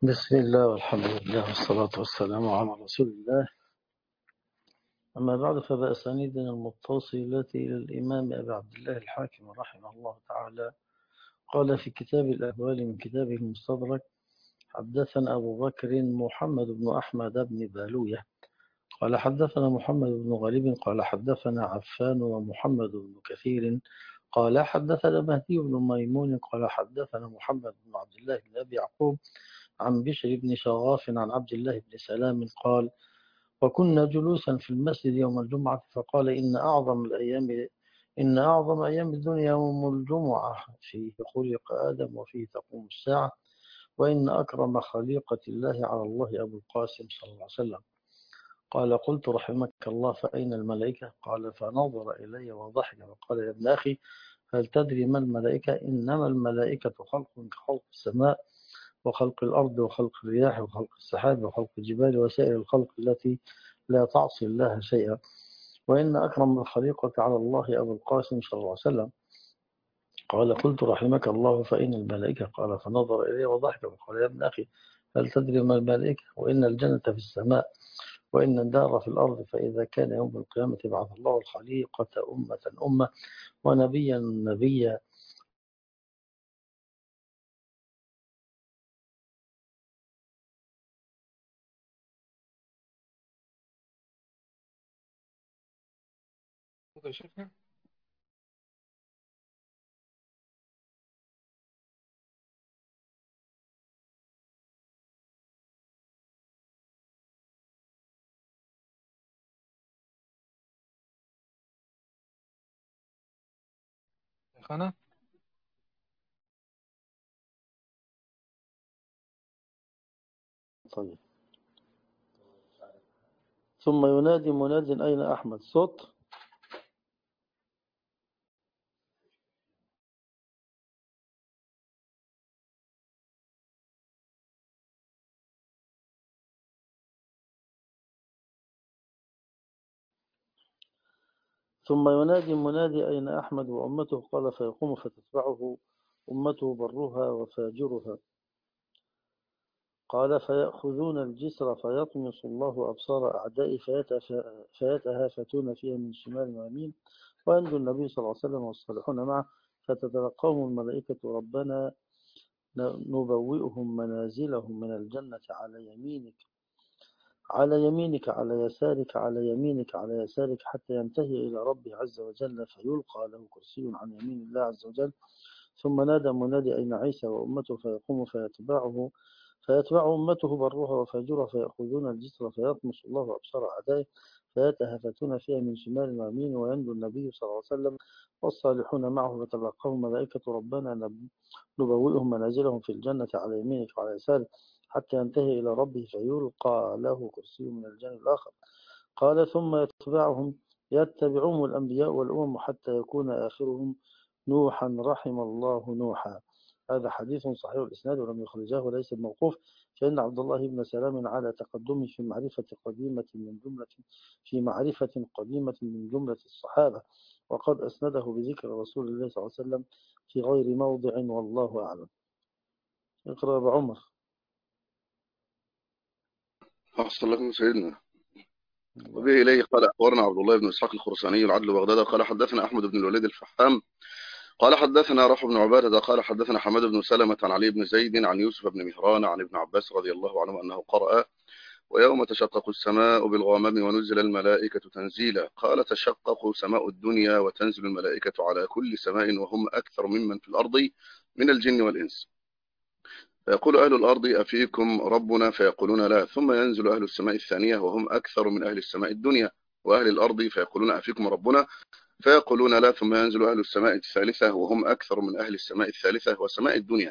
بسم الله والحمد لله والصلاة والسلام على رسول الله. أما بعد، فبأسانيدنا المتصلة إلى الإمام أبي عبد الله الحاكم رحمه الله تعالى قال في كتاب الأهوال من كتابه المستدرك: حدثنا أبو بكر محمد بن أحمد بن بالوية قال حدثنا محمد بن غريب قال حدثنا عفان ومحمد بن كثير قال حدثنا مهدي بن ميمون قال حدثنا محمد بن عبد الله بن أبي يعقوب عن بشر بن شغاف عن عبد الله بن سلام قال: وكنا جلوسا في المسجد يوم الجمعة فقال: إن أعظم أيام الدنيا يوم الجمعة، فيه خلق آدم وفيه تقوم الساعة، وإن أكرم خليقة الله على الله أبو القاسم صلى الله عليه وسلم. قال: قلت: رحمك الله، فأين الملائكة؟ قال: فنظر إلي وضحك وقال: يا ابن أخي، هل تدري ما الملائكة؟ إنما الملائكة خلق كخلق السماء وخلق الأرض وخلق الرياح وخلق السحاب وخلق الجبال وسائر الخلق التي لا تعصي الله شيئا، وإن أكرم الخليقة على الله أبو القاسم صلى الله عليه وسلم. قال: قلت: رحمك الله، فإن الملائكة؟ قال: فنظر إليه وضحك وقال: يا ابن أخي، هل تدري ما الملائكة؟ وإن الجنة في السماء وإن الدار في الأرض، فإذا كان يوم القيامة بعث الله الخليقة أمة أمة ونبيا نبيا. يا شيخنا. شيخنا. طيب. ثم ينادي مناد: أين أحمد؟ صوت. ثم ينادي منادي: أين أحمد وأمته؟ قال: فيقوم فتتبعه أمته برها وفاجرها. قال: فيأخذون الجسر فيطمس الله أبصار أعدائي فيتهافتون فيها من شمال ويمين، وينجو النبي صلى الله عليه وسلم والصالحون معه، فتتلقاهم الملائكة: ربنا نبوئهم منازلهم من الجنة على يمينك على يمينك على يسارك على يمينك على يسارك، حتى ينتهي إلى ربه عز وجل، فيلقى له كرسي عن يمين الله عز وجل. ثم نادى منادي: أين عيسى وأمته؟ فيقوم فيتبع أمته برها وفاجرها، فيأخذون الجسر فيطمس الله أبصار أعدائه فيتهافتون فيها من شمال ويمين، وينجو النبي صلى الله عليه وسلم والصالحون معه، فتلقاهم ملائكة: ربنا نبوئهم منازلهم في الجنة على يمينك وعلى يسارك، حتى ينتهي إلى ربه، فيلقى له كرسي من الجانب الآخر. قال: ثم يتبعهم الأنبياء والأمم حتى يكون آخرهم نوحا رحم الله نوحا. هذا حديث صحيح الإسناد ولم يخرجاه وليس موقوف، فإن عبد الله بن سلام على تقدمه في معرفة قديمة من جملة الصحابة، وقد أسنده بذكر رسول الله صلى الله عليه وسلم في غير موضع، والله أعلم. اقرأ أبو عمر. أحسن لكم سيدنا. وبه إليه قال: أخبرنا عبد الله بن إسحاق الخرساني العدل بغداد قال حدثنا أحمد بن الوليد الفحام قال حدثنا رفع بن عبادة قال حدثنا حماد بن سلمة عن علي بن زيد عن يوسف بن مهران عن ابن عباس رضي الله عنه أنه قرأ: ويوم تشقق السماء بالغمام ونزل الملائكة تنزيلا. قال: تشقق سماء الدنيا وتنزل الملائكة على كل سماء وهم أكثر ممن في الأرض من الجن والإنس، فيقول أهل الأرض: أفيكم ربنا؟ فيقولون لا. ثم ينزل أهل السماء الثانية وهم أكثر من أهل السماء الدنيا وأهل الأرض، فيقولون: أفيكم ربنا؟ فيقولون لا. ثم ينزل أهل السماء الثالثة وهم أكثر من أهل السماء الثالثة وسماء الدنيا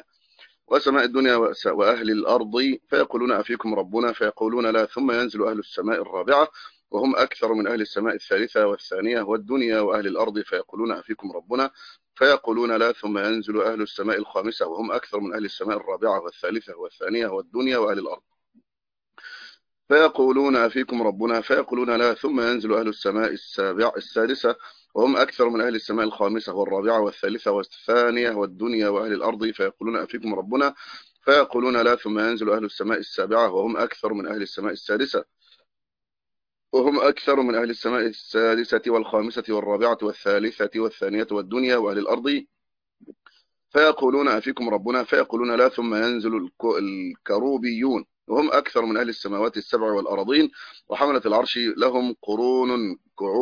وأهل الأرض، فيقولون: أفيكم ربنا؟ فيقولون لا. ثم ينزل أهل السماء الرابعة وهم أكثر من أهل السماء الثالثة والثانية والدنيا وأهل الأرض، فيقولون: أفيكم ربنا؟ فيقولون لا. ثم ينزل أهل السماء الخامسة وهم أكثر من أهل السماء الرابعة والثالثة والثانية والدنيا وأهل الأرض، فيقولون: أفيكم ربنا؟ فيقولون لا. ثم ينزل أهل السماء السادسة وهم أكثر من أهل السماء الخامسة والرابعة والثالثة والثانية والدنيا وأهل الأرض، فيقولون: أفيكم ربنا؟ فيقولون لا، ثم ينزل أهل السماء السابعة وهم أكثر من أهل السماء السادسة، وهم أكثر من أهل السماء السادسة والخامسة والرابعة والثالثة والثانية والدنيا وأهل الأرض، فيقولون أفيكم ربنا؟ فيقولون لا، ثم ينزل الكروبيون وهم أكثر من أهل السماوات السبع والأرضين، وحملة العرش لهم قرون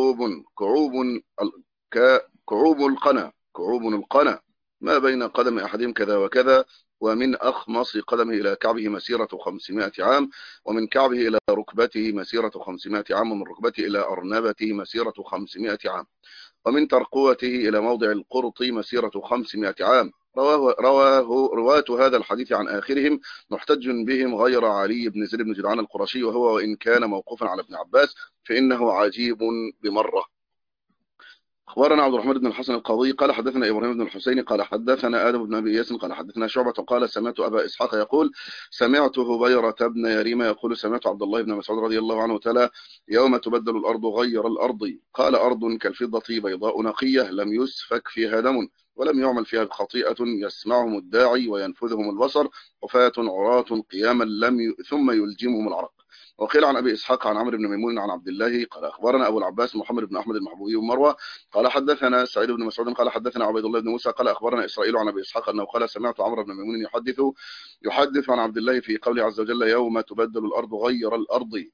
كعوب القنا ما بين قدم أحدهم كذا وكذا، ومن أخمص قدمه إلى كعبه مسيرة 500 عام، ومن كعبه إلى ركبته مسيرة 500 عام، ومن ركبته إلى أرنبته مسيرة 500 عام، ومن ترقوته إلى موضع القرط مسيرة 500 عام. رواة هذا الحديث عن آخرهم محتج بهم غير علي بن زيد بن جدعان القرشي، وهو وإن كان موقوفا على ابن عباس فإنه عجيب بمرة. أخبرنا عبد الرحمن بن الحسن القاضي قال حدثنا إبراهيم بن الحسين قال حدثنا آدم بن أبي إياس قال حدثنا شعبة قال سمعت أبا إسحاق يقول سمعت هبيرة بن يريمة يقول سمعت عبد الله بن مسعود رضي الله عنه تلا يوم تبدل الأرض غير الأرض، قال أرض كالفضة بيضاء نقية لم يسفك فيها دم ولم يعمل فيها خطيئة يسمعهم الداعي وينفذهم البصر، حفاة عراة قياما ثم يلجمهم العرق. وقيل عن أبي إسحاق عن عمرو بن ميمون عن عبد الله قال أخبرنا أبو العباس محمد بن أحمد المحبوبي ومروة قال حدثنا سعيد بن مسعود قال حدثنا عبيد الله بن موسى قال أخبرنا إسرائيل عن أبي إسحاق أنه قال سمعت عمرو بن ميمون يحدث عن عبد الله في قوله عز وجل يوم تبدل الأرض غير الأرض،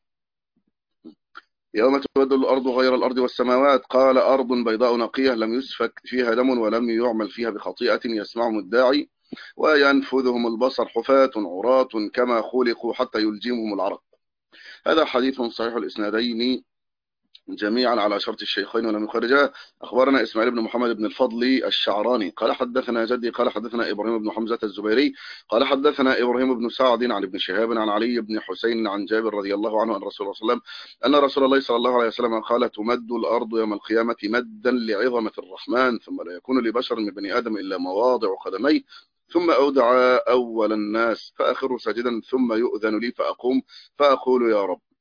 يوم تبدل الأرض غير الأرض والسماوات، قال أرض بيضاء نقية لم يسفك فيها دم ولم يعمل فيها بخطيئة يسمعهم الداعي وينفذهم البصر، حفاة عراة كما خلقوا حتى يلجمهم العرق. هذا حديث صحيح الإسنادين جميعا على شرط الشيخين ولم يخرجاه. أخبرنا إسماعيل بن محمد بن الفضل الشعراني قال حدثنا جدي قال حدثنا إبراهيم بن حمزة الزبيري قال حدثنا إبراهيم بن سعد عن ابن شهاب عن علي بن حسين عن جابر رضي الله عنه أن رسول الله صلى الله عليه وسلم أن رسول الله صلى الله عليه وسلم قال تمد الأرض يوم القيامة مدا لعظمة الرحمن، ثم لا يكون لبشر من بني آدم إلا مواضع قدميه، ثم أودع أول الناس فأخر ساجدا ثم يؤذن لي فأقوم فأقول يا رب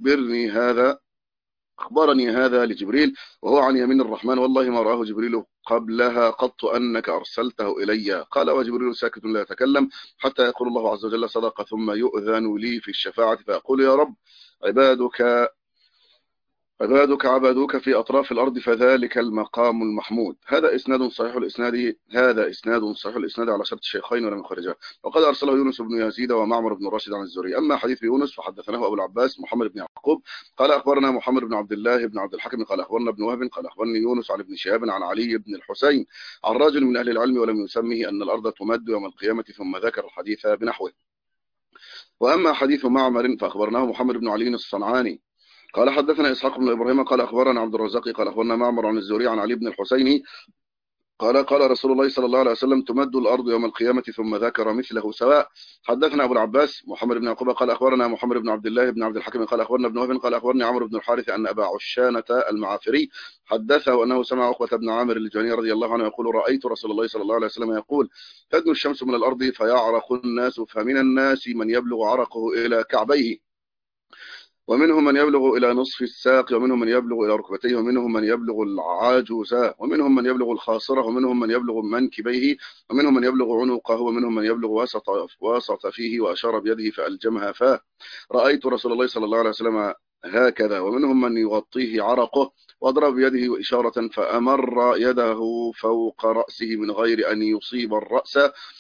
أخبرني هذا لجبريل وهو عن يمين الرحمن، والله ما رآه جبريل قبلها قط أنك أرسلته إلي. قال وجبريل ساكت لا يتكلم حتى يقول الله عز وجل صدق، ثم يؤذن لي في الشفاعة فأقول يا رب عبادك عبدوك في أطراف الأرض فذلك المقام المحمود. هذا إسناد صحيح الإسناد على شرط الشيخين ولم يخرجاه، وقد أرسله يونس بن يزيد ومعمر بن راشد عن الزهري. أما حديث يونس فحدثناه أبو العباس محمد بن يعقوب قال أخبرنا محمد بن عبد الله بن عبد الحكم قال أخبرنا ابن وهب قال أخبرني يونس عن ابن شهاب عن علي بن الحسين عن رجل من أهل العلم ولم يسمه أن الأرض تمد يوم القيامة، ثم ذكر الحديث بنحوه. وأما حديث معمر فأخبرناه محمد بن علي الصنعاني قال حدثنا إسحاق بن إبراهيم قال أخبرنا عبد الرزاق قال أخبرنا معمر عن الزهري عن علي بن الحسين قال رسول الله صلى الله عليه وسلم تمد الأرض يوم القيامة، ثم ذكر مثله سواء. حدثنا أبو العباس محمد بن يعقوب قال أخبرنا محمد بن عبد الله بن عبد الحكم قال أخبرنا ابن وهب قال أخبرني عمرو بن الحارث أن أبا عشانة المعافري حدثه أنه سمع عقبة بن عامر الجهني رضي الله عنه يقول رأيت رسول الله صلى الله عليه وسلم يقول تدنو الشمس من الأرض فيعرق الناس، فمن الناس من يبلغ عرقه إلى كعبيه، ومنهم من يبلغ إلى نصف الساق، ومنهم من يبلغ إلى ركبتيه، ومنهم من يبلغ العاجوزة، ومنهم من يبلغ الخاصرة، ومنهم من يبلغ منكبيه، ومنهم من يبلغ عنقه، ومنهم من يبلغ وسط فيه، وأشار بيده فألجمها فاه. رأيت رسول الله صلى الله عليه وسلم هكذا. ومنهم من يغطيه عرقه وأضرب بيده إشارة فأمر يده فوق رأسه من غير أن يصيب الرأس،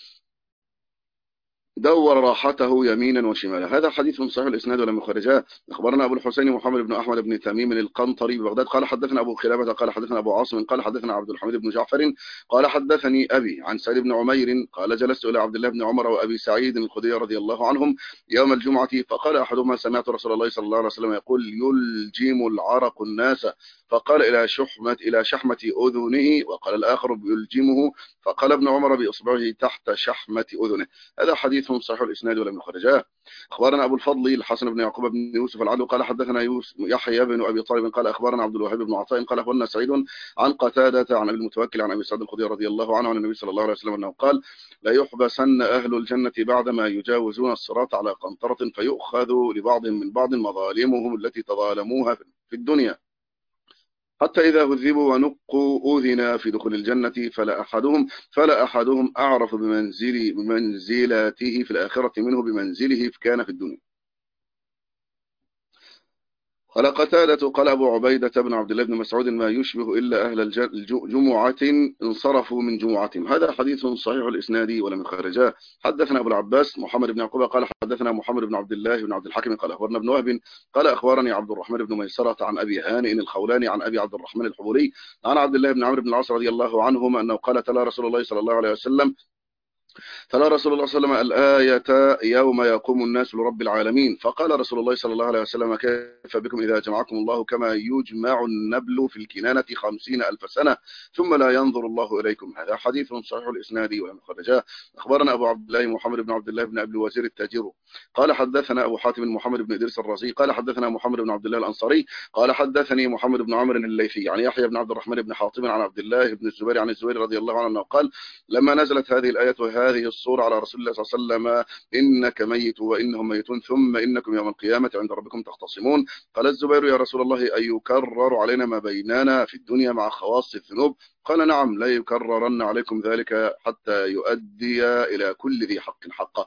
دور راحته يمينا وشمالا. هذا حديث صحيح الإسناد ولم يخرجاه. أخبرنا أبو الحسين محمد بن أحمد بن تميم القنطري ببغداد قال حدثنا أبو خلابة قال حدثنا أبو عاصم قال حدثنا عبد الحميد بن جعفر قال حدثني أبي عن سعيد بن عمير قال جلست إلى عبد الله بن عمر وأبي سعيد الخدري رضي الله عنهم يوم الجمعة، فقال أحدهما سمعت رسول الله صلى الله عليه وسلم يقول يلجم العرق الناس، فقال إلى شحمة أذنه، وقال الآخر يلجمه، فقال ابن عمر بإصبعه تحت شحمة أذنه. هذا حديث صحيح الإسناد ولم يخرجاه. أخبرنا أبو الفضل الحسن بن يعقوب بن يوسف العدو قال حدثنا يحيى بن أبي طالب قال أخبرنا عبد الوهاب بن عطاء قال أخبرنا سعيد عن قتادة عن أبي المتوكل عن أبي سعيد الخدري رضي الله عنه عن النبي صلى الله عليه وسلم أنه قال لا يحبسن أهل الجنة بعدما يجاوزون الصراط على قنطرة فيؤخذ لبعضهم من بعض مظالمهم التي تظالموها في الدنيا، حتى إذا هذبوا ونقوا أذنا في دخول الجنة فلا أحدهم أعرف بمنزلته في الآخرة منه بمنزله كان في الدنيا. قال قتادة قال أبو عبيدة بن عبد الله بن مسعود ما يشبه إلا أهل جمعة انصرفوا من جمعتهم. هذا حديث صحيح الإسناد ولم يخرجاه. حدثنا أبو العباس محمد بن يعقوب قال حدثنا محمد بن عبد الله بن عبد الحكيم قال أخبرنا ابن وهب قال أخبرني عبد الرحمن بن ميسرة عن أبي هانئ الخولاني عن أبي عبد الرحمن الحبولي عن عبد الله بن عمرو بن العاص رضي الله عنهما أنه قال تلا رسول الله صلى الله عليه وسلم تلا رسول الله صلى الله عليه وسلم الآية يوم يقوم الناس لرب العالمين. فقال رسول الله صلى الله عليه وسلم كيف بكم إذا جمعكم الله كما يجمع النبل في الكنانة 50,000 سنة ثم لا ينظر الله إليكم. هذا حديث صحيح الإسناد ولم يخرجاه. أخبرنا أبو عبد الله محمد بن عبد الله بن أبي الوزير التاجر قال حدثنا أبو حاتم محمد بن إدريس الرازي قال حدثنا محمد بن عبد الله الأنصاري قال حدثني محمد بن عمرو الليثي عن يحيى بن عبد الرحمن بن حاطب عن عبد الله بن الزبير عن الزبير رضي الله عنه قال لما نزلت هذه الآية وهذه الصورة على رسول الله صلى الله عليه وسلم إنك ميت وإنهم ميتون ثم إنكم يوم القيامة عند ربكم تختصمون. قال الزبير يا رسول الله أن يكرر علينا ما بيننا في الدنيا مع خواص الذنوب؟ قال نعم لا يكررن عليكم ذلك حتى يؤدي إلى كل ذي حق حقه.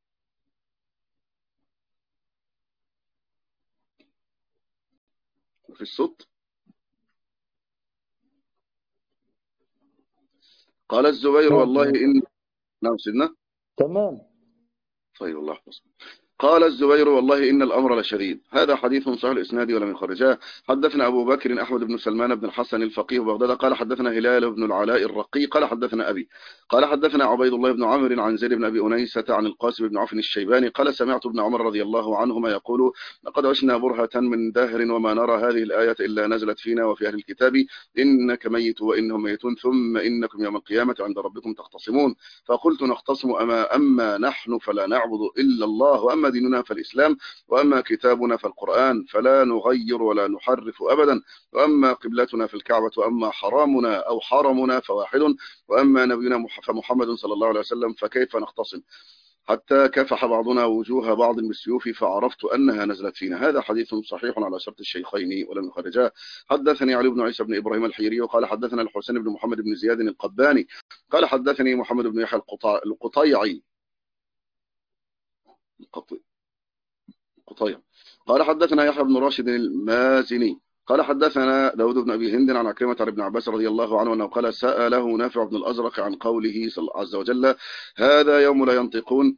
في الصوت قال الزبير والله إن نعم سيدنا تمام. طيب الله يحفظك. قال الزبير والله إن الأمر لشديد. هذا حديث صحيح الإسناد ولم يخرجاه. حدثنا أبو بكر أحمد بن سلمان بن الحسن الفقيه بغداد قال حدثنا هلال بن العلاء الرقي قال حدثنا أبي قال حدثنا عبيد الله بن عمرو عن زيد بن أبي أنيسة عن القاسم بن عوف الشيباني قال سمعت ابن عمر رضي الله عنهما يقول لقد عشنا برهة من دهر وما نرى هذه الآية إلا نزلت فينا وفي أهل الكتاب إنك ميت وإنهم ميتون ثم إنكم يوم القيامة عند ربكم تختصمون. فقلت نختصم أما نحن فلا نعبد إلا الله وأما ديننا فالإسلام وأما كتابنا فالقرآن فلا نغير ولا نحرف أبدا وأما قبلتنا فالكعبة وأما حرامنا أو حرمنا فواحد وأما نبينا فمحمد صلى الله عليه وسلم فكيف نختصم حتى كفح بعضنا وجوه بعض بالسيوف فعرفت أنها نزلت فينا. هذا حديث صحيح على شرط الشيخين ولم يخرجاه. حدثني علي بن عيسى بن إبراهيم الحيري قال حدثنا الحسين بن محمد بن زياد القباني قال حدثني محمد بن يحيى القطيعي قال حدثنا يحيى بن راشد المازني قال حدثنا داود بن أبي هند عن عكرمة عن ابن عباس رضي الله عنه أنه قال سأله نافع بن الأزرق عن قوله صلى الله عز وجل هذا يوم لا ينطقون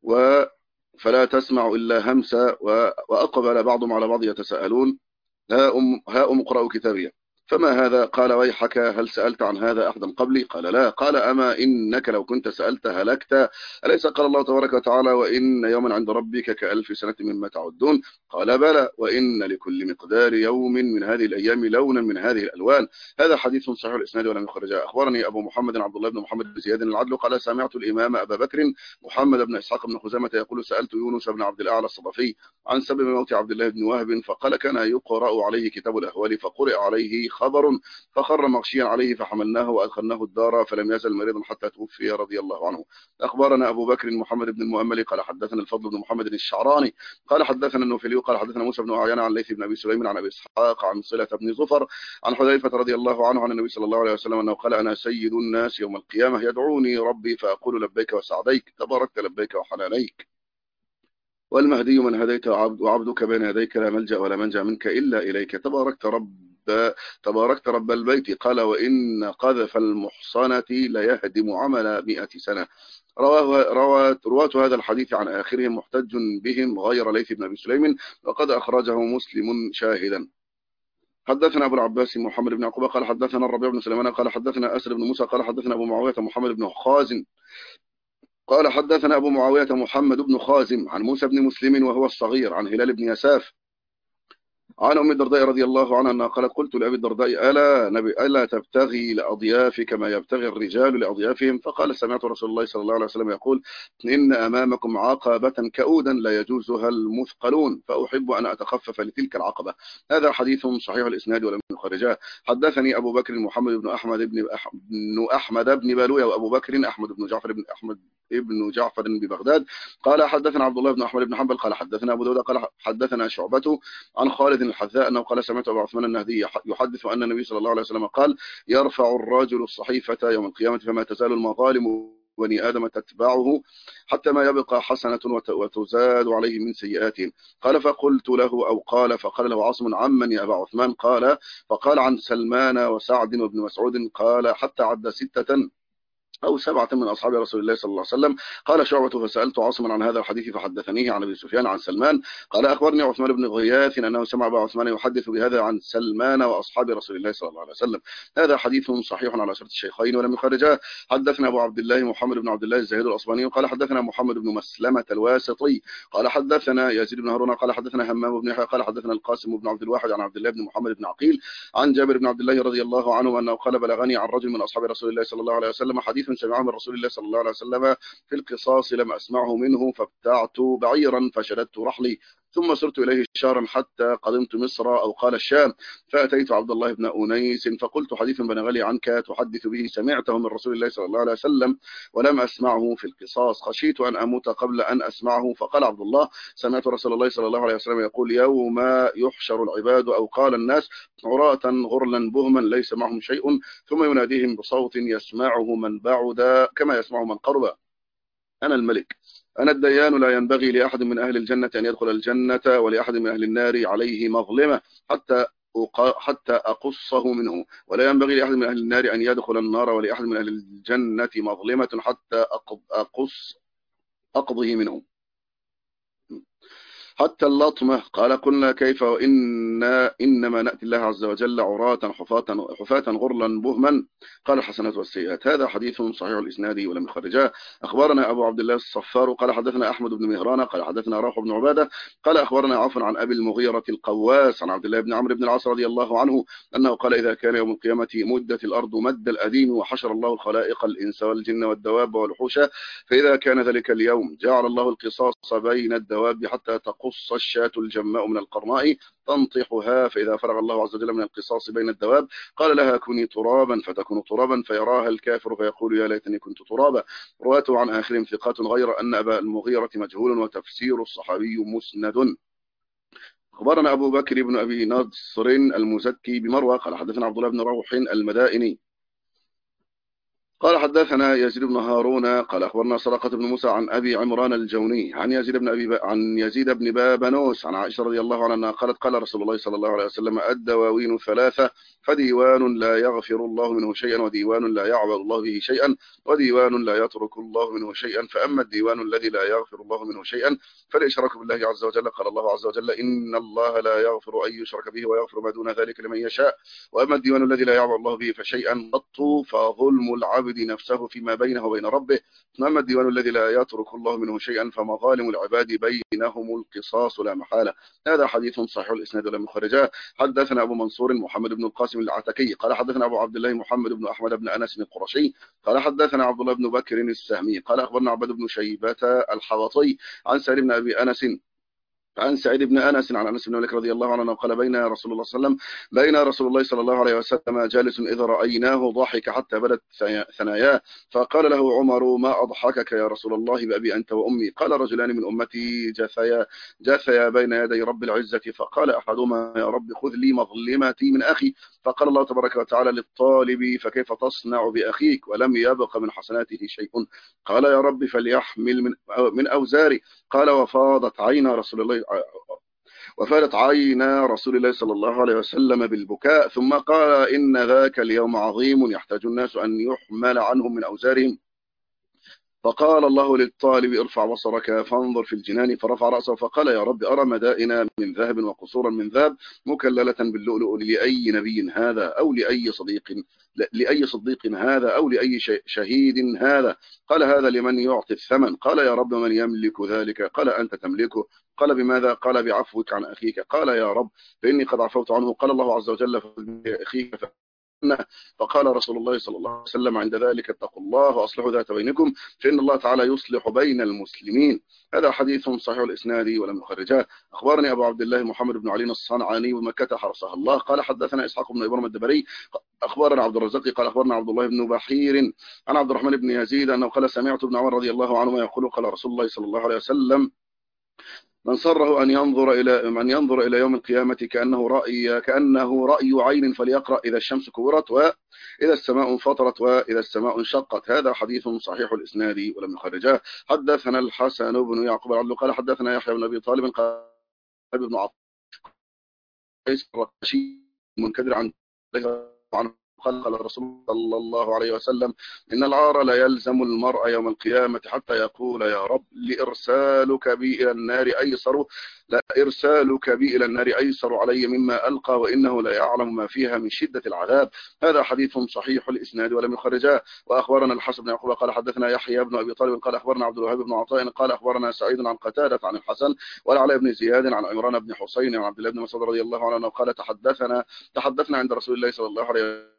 فلا تسمع إلا همسا وأقبل بعضهم على بعض يتساءلون ها أم اقرأوا كتابية فما هذا؟ قال ويحك هل سألت عن هذا أحدا قبلي؟ قال لا. قال أما إنك لو كنت سألت هلكت أليس قال الله تبارك وتعالى وإن يوما عند ربك كألف سنة مما تعدون؟ قال بلى وإن لكل مقدار يوم من هذه الأيام لونا من هذه الألوان. هذا حديث صحيح الإسناد ولم يخرجه. أخبرني أبو محمد عبد الله بن محمد بن زياد العدل قال سمعت الإمام أبا بكر محمد بن إسحاق بن خزامة يقول سألت يونس بن عبد الأعلى الصدفي عن سبب موت عبد الله بن وهب فقال كان يقرأ عليه كتاب الأهوال فقرئ عليه خبر فخر مغشيا عليه فحملناه وأدخلناه الدار فلم يزل مريضا حتى توفي رضي الله عنه. أخبرنا أبو بكر محمد بن المؤمل قال حدثنا الفضل بن محمد الشعراني قال حدثنا النوفلي قال حدثنا موسى بن أعين عن ليث بن أبي سليم عن أبي إسحاق عن صلة بن زفر عن حذيفة رضي الله عنه عن النبي صلى الله عليه وسلم أنه قال أنا سيد الناس يوم القيامة يدعوني ربي فأقول لبيك وسعديك تباركت لبيك وحلاليك والمهدي من هديت وعبدك بين يديك لا ملجأ ولا منجأ منك إلا إليك تباركت رب البيت. قال وإن قذف المحصنة ليهدم عمل 100 سنة. رواة هذا الحديث عن آخرهم محتج بهم غير ليث بن أبي سليم وقد أخرجه مسلم شاهدا. حدثنا أبو العباس محمد بن عقبة قال حدثنا الربيع بن سليمان قال حدثنا أسر بن موسى قال حدثنا أبو معاوية محمد بن خازن قال حدثنا أبو معاوية محمد بن خازم عن موسى بن مسلم وهو الصغير عن هلال بن يساف عن أم الدرداء رضي الله عنها أنها قالت قلت لأبي الدرداء ألا تبتغي لأضيافك ما يبتغي الرجال لأضيافهم؟ فقال سمعت رسول الله صلى الله عليه وسلم يقول إن أمامكم عقبة كؤودا لا يجوزها المثقلون فأحب أن أتخفف لتلك العقبة. هذا حديث صحيح الإسناد ولم يخرجاه. حدثني أبو بكر محمد بن أحمد بن بالوية وأبو بكر أحمد بن جعفر بن أحمد ابن جعفر ببغداد قال حدثنا عبد الله بن أحمد بن حنبل قال حدثنا أبو داود قال حدثنا شعبة عن خالد الحذاء أنه قال سمعت أبا عثمان النهدي يحدث أن النبي صلى الله عليه وسلم قال يرفع الرجل الصحيفة يوم القيامة فما تزال المظالم بني آدم تتبعه حتى ما يبقى حسنة وتزاد عليه من سيئاتهم. قال فقلت له أو قال فقال له عاصم عمن يا أبا عثمان؟ قال فقال عن سلمان وسعد وابن مسعود قال حتى عد 6 أو 7 من أصحاب رسول الله صلى الله عليه وسلم. قال شعبة فسألت عاصما عن هذا الحديث فحدثنيه عن أبي سفيان عن سلمان قال أخبرني عثمان بن غياث أنه سمع أبا عثمان يحدث بهذا عن سلمان وأصحاب رسول الله صلى الله عليه وسلم. هذا حديث صحيح على شرط الشيخين ولم يخرجاه. حدثنا أبو عبد الله محمد بن عبد الله الزاهد الأصبهاني قال حدثنا محمد بن مسلمة الواسطي قال حدثنا يزيد بن هارون قال حدثنا همام بن يحيى قال حدثنا القاسم بن عبد الواحد عن عبد الله بن محمد بن عقيل عن جابر بن عبد الله رضي الله عنه أنه قال بلغني عن رجل من أصحاب رسول الله صلى الله عليه وسلم حديث سمعه من رسول الله صلى الله عليه وسلم في القصاص لم أسمعه منه فابتعت بعيرا فشددت رحلي ثم سرت إليه شهرا حتى قدمت مصر أو قال الشام فأتيت عبد الله بن أنيس فقلت حديث بلغ لي عنك تحدث به سمعته من رسول الله صلى الله عليه وسلم ولم أسمعه في القصاص خشيت أن أموت قبل أن أسمعه. فقال عبد الله سمعت رسول الله صلى الله عليه وسلم يقول يوم يحشر العباد أو قال الناس عراة غرلا بهما ليس معهم شيء ثم يناديهم بصوت يسمعه من بعد كما يسمعه من قرب أنا الملك أنا الديان لا ينبغي لأحد من أهل الجنة أن يدخل الجنة ولأحد من أهل النار عليه مظلمة حتى أقصه منه ولا ينبغي لأحد من أهل النار أن يدخل النار ولأحد من أهل الجنة مظلمة حتى أقضه منه حتى اللطمة. قال قلنا كيف إنما نأتي الله عز وجل عراة حفاة غرلا بهما قال الحسنات والسيئات. هذا حديث صحيح الإسناد ولم يخرجاه. أخبرنا أبو عبد الله الصفار قال حدثنا أحمد بن مهران قال حدثنا روح بن عبادة قال أخبرنا عفوا عن أبي المغيرة القواس عن عبد الله بن عمرو بن العاص رضي الله عنه أنه قال إذا كان يوم القيامة مدت الأرض مد الأديم وحشر الله الخلائق الإنس والجن والدواب والوحوش فإذا كان ذلك اليوم جعل الله القصاص بين الدواب حتى تقص الشاة الجماء من القرناء تنطحها فإذا فرغ الله عز وجل من القصاص بين الدواب قال لها كوني ترابا فتكون ترابا فيراها الكافر فيقول يا ليتني كنت ترابا. رواته عن آخرهم ثقات غير أن أبا المغيرة مجهول وتفسير الصحابي مسند. أخبرنا أبو بكر بن أبي نصر المزكي بمروى قال حدثنا عبد الله بن روح المدائني قال حدثنا يزيد بن هارون قال أخبرنا سرقة بن موسى عن أبي عمران الجوني عن يزيد بن بابنوس عن عائشة رضي الله عنها قالت قال رسول الله صلى الله عليه وسلم الدواوين 3 فديوان لا يغفر الله منه شيئا وديوان لا يعبد الله به شيئا وديوان لا يترك الله منه شيئا فأما الديوان الذي لا يغفر الله منه شيئا فالإشراك بالله عز وجل قال الله عز وجل إن الله لا يغفر أن يشرك به ويغفر ما دون ذلك لمن يشاء وأما الديوان الذي لا يعبد الله به فشيئا قط فظلم العبد نفسه فيما بينه وبين ربه أما الديوان الذي لا يترك الله منه شيئا فمظالم العباد بينهم القصاص لا محالة. هذا حديث صحيح الإسناد ولم يخرجاه. حدثنا أبو منصور محمد بن القاسم العتكي قال حدثنا أبو عبد الله محمد بن أحمد بن أنس القرشي قال حدثنا عبد الله بن بكر السهمي قال أخبرنا عبد بن شيبة الحوطي عن سعيد بن أبي أنس عن سعيد بن أنس عن أنس بن مالك رضي الله عنه قال بين رسول الله صلى الله عليه وسلم بين رسول الله صلى الله عليه وسلم جالس إذا رأيناه ضحك حتى بدت ثناياه فقال له عمر ما أضحكك يا رسول الله بأبي أنت وأمي؟ قال رجلان من أمتي جثيا بين يدي رب العزة فقال أحدهما يا رب خذ لي مظلمتي من أخي فقال الله تبارك وتعالى للطالب فكيف تصنع بأخيك ولم يبق من حسناته شيء قال يا رب فليحمل من أوزاري قال وفاضت عينا رسول الله صلى الله عليه وسلم بالبكاء ثم قال إن ذاك اليوم عظيم يحتاج الناس أن يحمل عنهم من أوزارهم فقال الله للطالب ارفع بصرك فانظر في الجنان فرفع رأسه فقال يا رب أرى مدائن من ذهب وقصورا من ذهب مكللة باللؤلؤ لأي نبي هذا أو لأي صديق هذا أو لأي شهيد هذا؟ قال هذا لمن يعطي الثمن. قال يا رب من يملك ذلك؟ قال أنت تملكه. قال بماذا؟ قال بعفوك عن أخيك. قال يا رب فإني قد عفوت عنه. قال الله عز وجل أخيك فقال رسول الله صلى الله عليه وسلم عند ذلك اتقوا الله وأصلحوا ذات بينكم فإن الله تعالى يصلح بين المسلمين. هذا حديث صحيح الإسناد ولم يخرجاه. أخبرني أبو عبد الله محمد بن علي الصنعاني بمكة حرسها الله قال حدثنا إسحاق بن إبراهيم الدبري أخبرنا عبد الرزاق قال أخبرنا عبد الله بن بحير عن عبد الرحمن بن يزيد أنه قال سمعت ابن عمر رضي الله عنهما يقول قال رسول الله صلى الله عليه وسلم من سره أن ينظر إلى يوم القيامة كأنه رأي عين فليقرأ إذا الشمس كورت وإذا السماء انفطرت وإذا السماء انشقت. هذا حديث صحيح الإسناد ولم يخرجاه. حدثنا الحسن بن يعقوب العدل قال حدثنا يحيى بن أبي طالب قال ابن عطيس الرقاشي منكدر عن قال رسول صلى الله عليه وسلم إن العار لا يلزم المرء يوم القيامة حتى يقول يا رب لإرسالك بي إلى النار أيسر علي مما ألقى وإنه لا يعلم ما فيها من شدة العذاب. هذا حديث صحيح الإسناد ولم يخرجاه. وأخبرنا الحسن بن يعقوب قال حدثنا يحيى بن أبي طالب قال أخبرنا عبد الوهاب بن عطاء قال أخبرنا سعيد عن قتادة عن الحسن والعلاء بن زياد عن عمران بن حسين عن عبد الله بن مسعود رضي الله عنه قال تحدثنا عند رسول الله صلى الله عليه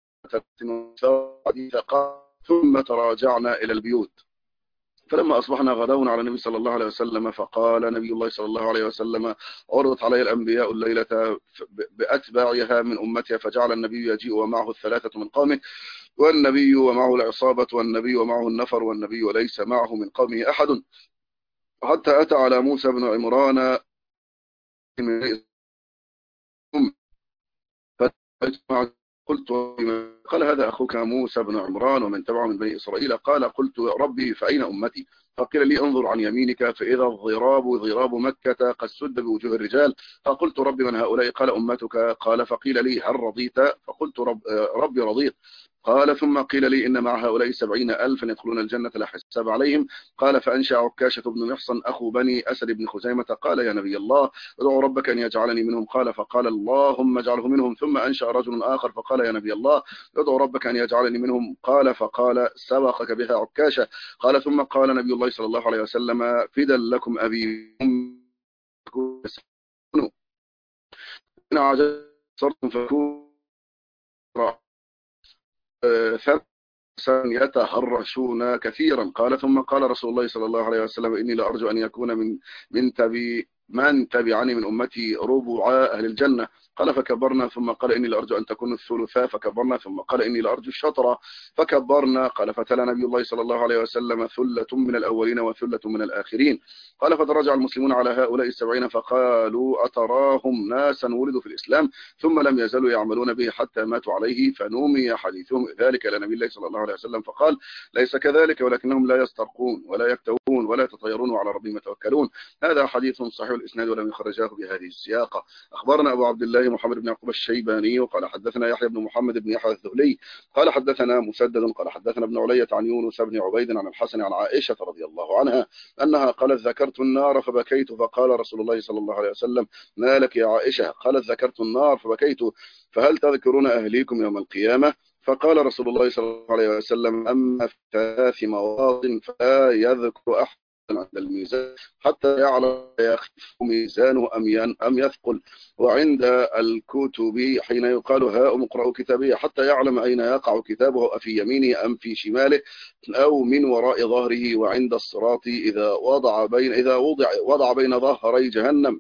حديث قال ثم تراجعنا إلى البيوت فلما أصبحنا غدونا على النبي صلى الله عليه وسلم فقال نبي الله صلى الله عليه وسلم عرضت علي الأنبياء الليلة بأتباعها من أمتها فجعل النبي يجيء ومعه الثلاثة من قومه والنبي ومعه العصابة والنبي ومعه النفر والنبي وليس معه من قومه أحد حتى أتى على موسى بن عمران قلت قال هذا أخوك موسى بن عمران ومن تبعه من بني إسرائيل قال قلت ربي فأين أمتي فقيل لي انظر عن يمينك فإذا ضراب مكة قد سد بوجوه الرجال فقلت ربي من هؤلاء قال أمتك قال فقيل لي هل رضيت فقلت ربي رضيت قال ثم قيل لي إن مع هؤلاء 70,000 يدخلون الجنة لا حساب عليهم قال فأنشأ عكاشة بن محصن أخو بني أسد بن خزيمة قال يا نبي الله ادعو ربك أن يجعلني منهم قال فقال اللهم اجعله منهم ثم أنشأ رجل آخر فقال يا نبي الله ادعو ربك أن يجعلني منهم قال فقال سبقك بها عكاشة قال ثم قال نبي الله صلى الله عليه وسلم فدا لكم أبي إن عجزتم فكونوا يتهرشون كثيرا قال ثم قال رسول الله صلى الله عليه وسلم إني لأرجو أن يكون من تبعني من أمتي ربع أهل الجنة قال فكبرنا ثم قال إني لأرجو أن تكون الثلثاء فكبرنا ثم قال إني لأرجو الشطر فكبرنا قال فتلا نبي الله صلى الله عليه وسلم ثلة من الأولين وثلة من الآخرين قال فتراجع المسلمون على هؤلاء 70 فقالوا أتراهم ناسا ولدوا في الإسلام ثم لم يزالوا يعملون به حتى ماتوا عليه فنومي حديثهم ذلك إلى نبي الله صلى الله عليه وسلم فقال ليس كذلك ولكنهم لا يسترقون ولا يكتوون ولا يتطيرون وعلى ربهم يتوكلون. هذا حديث صحيح الإسناد ولم يخرجاه بهذه السياقة. أخبرنا أبو عبد الله محمد بن يعقوب الشيباني قال حدثنا يحيى بن محمد بن يحيى الذهلي قال حدثنا مسدد قال حدثنا ابن علية عن يونس بن عبيد عن الحسن عن عائشة رضي الله عنها أنها قالت ذكرت النار فبكيت فقال رسول الله صلى الله عليه وسلم ما لك يا عائشة قالت ذكرت النار فبكيت فهل تذكرون أهليكم يوم القيامة فقال رسول الله صلى الله عليه وسلم أما في 3 مواطن فلا يذكر أحد عند الميزان حتى يعلم يخف ميزانه أم يثقل وعند الكتب حين يقال هاؤم اقرأوا كتابي حتى يعلم أين يقع كتابه أفي يمينه أم في شماله أو من وراء ظهره وعند الصراط إذا وضع بين ظهري جهنم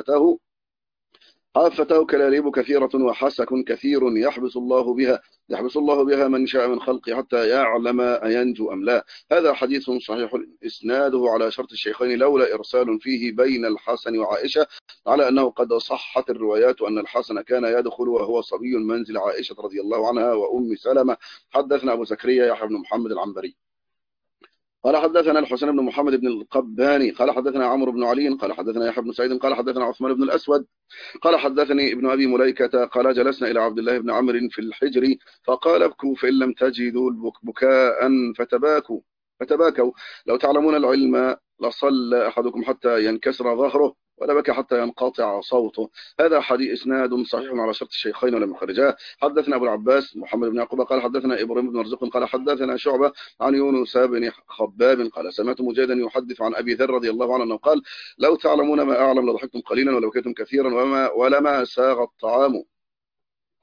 حافته كلاليب كثيرة وحسك كثير يحبس الله بها من شاء من خلقه حتى يعلم أينجو أم لا. هذا حديث صحيح إسناده على شرط الشيخين لولا إرسال فيه بين الحسن وعائشة على أنه قد صحت الروايات أن الحسن كان يدخل وهو صبي منزل عائشة رضي الله عنها وأم سلمة. حدثنا أبو زكريا يحيى بن محمد العنبري قال حدثنا الحسين بن محمد بن القباني قال حدثنا عمرو بن علي قال حدثنا يحيى بن سعيد قال حدثنا عثمان بن الأسود قال حدثني ابن أبي مليكة قال جلسنا إلى عبد الله بن عمرو في الحجر فقال ابكوا فإن لم تجدوا بكاء فتباكوا لو تعلمون العلم لصلى أحدكم حتى ينكسر ظهره ولبكى حتى ينقطع صوته. هذا حديث إسناد صحيح على شرط الشيخين ولم يخرجاه. حدثنا أبو العباس محمد بن يعقوب قال حدثنا إبراهيم بن مرزوق قال حدثنا شعبة عن يونس بن خباب قال سمعت مجاهدا يحدث عن أبي ذر رضي الله عنه قال لو تعلمون ما أعلم لضحكتم قليلا ولو كنتم كثيرا ولما ساغ الطعام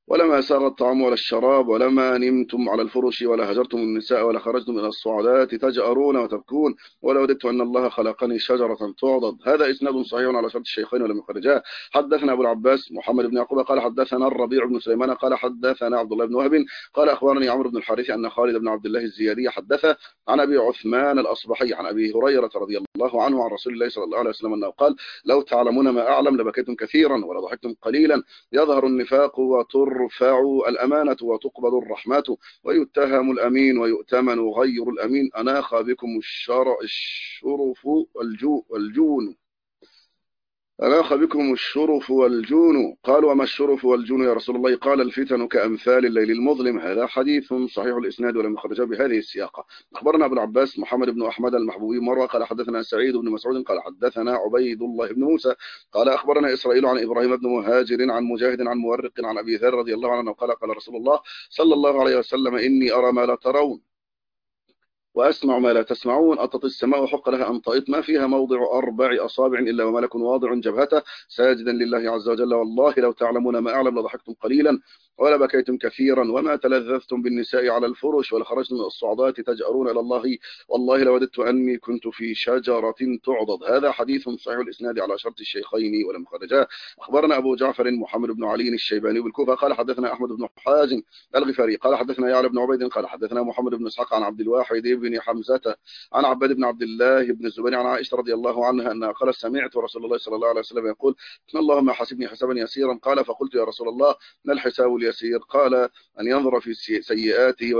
ولما ساغ الطعام ولا الشراب ولما نمتم على الفرش ولا هجرتم النساء ولا خرجتم إلى الصعدات تجأرون وتبكون ولا وددت أن الله خلقني شجرة تعضد. هذا إسناد صحيح على شرط الشيخين ولم يخرجاه. حدثنا أبو العباس محمد بن يعقوب قال حدثنا الربيع بن سليمان قال حدثنا عبد الله بن وهب قال أخبرني عمرو بن الحارث أن خالد بن عبد الله الزيادي حدثه عن أبي عثمان الأصبحي عن أبي هريرة رضي الله عنه عن رسول الله صلى الله عليه وسلم أنه قال لو تعلمون ما أعلم لبكيتم كثيرا ولضحكتم قليلا. يظهر النفاق وترفع الأمانة وتقبض الرحمة ويتهم الأمين ويؤتمن غير الأمين أناخ بكم الشرف والجون أناخ بكم الشرف والجون. قالوا وما الشرف والجون يا رسول الله؟ قال الفتن كأمثال الليل المظلم. هذا حديث صحيح الإسناد ولم يخرجه بهذه السياقة. أخبرنا أبو العباس محمد بن أحمد المحبوبي مروة قال حدثنا سعيد بن مسعود قال حدثنا عبيد الله بن موسى قال أخبرنا إسرائيل عن إبراهيم بن مهاجر عن مجاهد عن مورق عن أبي ذر رضي الله عنه قال قال رسول الله صلى الله عليه وسلم إني أرى ما لا ترون وأسمع ما لا تسمعون. أطت السماء وحق لها أن طئت ما فيها موضع 4 أصابع إلا وملك واضع جبهته ساجدا لله عز وجل. والله لو تعلمون ما أعلم لضحكتم قليلا ولبكيتم كثيرا وما تلذذتم بالنساء على الفرش ولخرجتم من الصعدات تجأرون إلى الله. والله لوددت أني كنت في شجرة تعضد. هذا حديث صحيح الإسناد على شرط الشيخين ولم يخرجاه. أخبرنا أبو جعفر محمد بن علي الشيباني بالكوفة قال حدثنا أحمد بن حازم الغفاري قال حدثنا يعلى بن عبيد قال حدثنا محمد بن إسحاق عن عبد الواحد بن حمزة عن عباد بن عبد الله بن الزبير عن عائشة رضي الله عنها أنها قالت سمعت رسول الله صلى الله عليه وسلم يقول اللهم حسبني حسابا يسيرا. قال فقلت يا رسول الله ما الحساب اليسير؟ قال أن ينظر في سيئاته